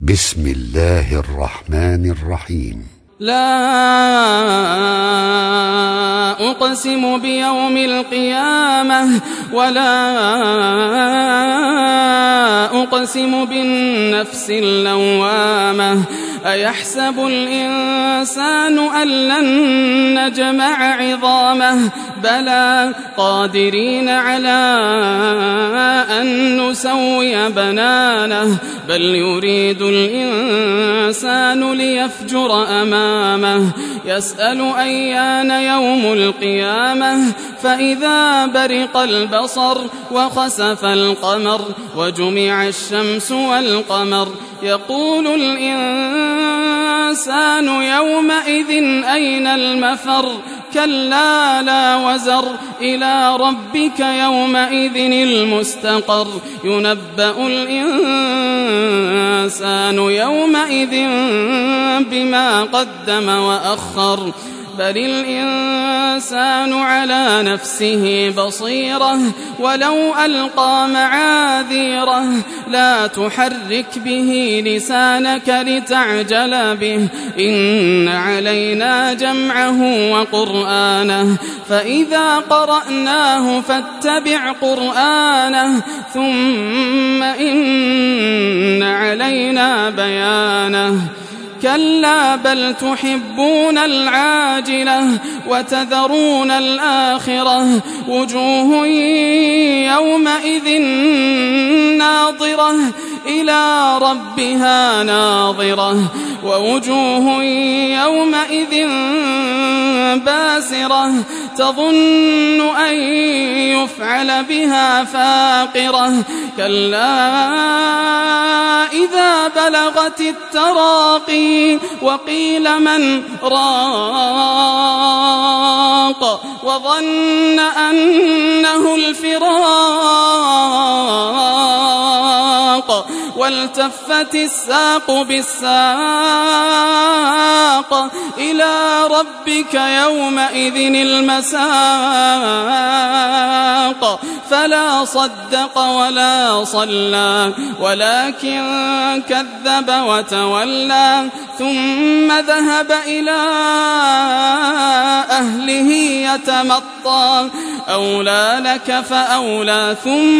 بسم الله الرحمن الرحيم. لا أقسم بيوم القيامة ولا أقسم بالنفس اللوامة أيحسب الإنسان أن لن نجمع عظامه بلى قادرين على أن نسوي بنانه بل يريد الإنسان ليفجر أمامه يسأل أيان يوم القيامة فإذا برق البصر وخسف القمر وجمع الشمس والقمر يقول الإنسان يومئذ أين المفر كلا لا وزر إلى ربك يومئذ المستقر ينبأ الإنسان يومئذ بما قدم وأخر بل الإنسان على نفسه بصيرة ولو ألقى معاذيره لا تحرك به لسانك لتعجل به إن علينا جمعه وقرآنه فإذا قرأناه فاتبع قرآنه ثم إن علينا بيانه كلا بل تحبون العاجلة وتذرون الآخرة وجوه يومئذ ناظرة إلى ربها ناظرة ووجوه يومئذ باسرة تظن أن يفعل بها فاقرة كلا إذا بلغت التراقي وقيل من راق وظن أنه الفراق والتفت الساق بالساق إلى ربك يومئذ المساق فلا صدق ولا صلى ولكن كذب وتولى ثم ذهب إلى أهله يتمطى أولى لك فأولى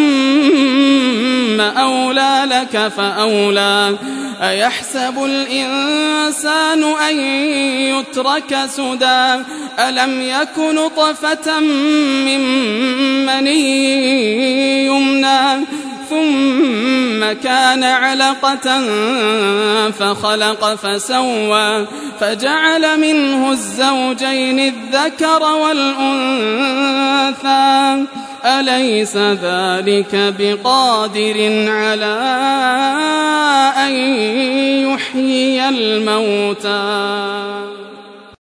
ثم أولى لك فأولى أيحسب الإنسان أن يترك سدى ألم يك نطفة من مني يمنى ثم كان علقة فخلق فسوى فجعل منه الزوجين الذكر والأنثى أليس ذلك بقادر على أن يحيي الموتى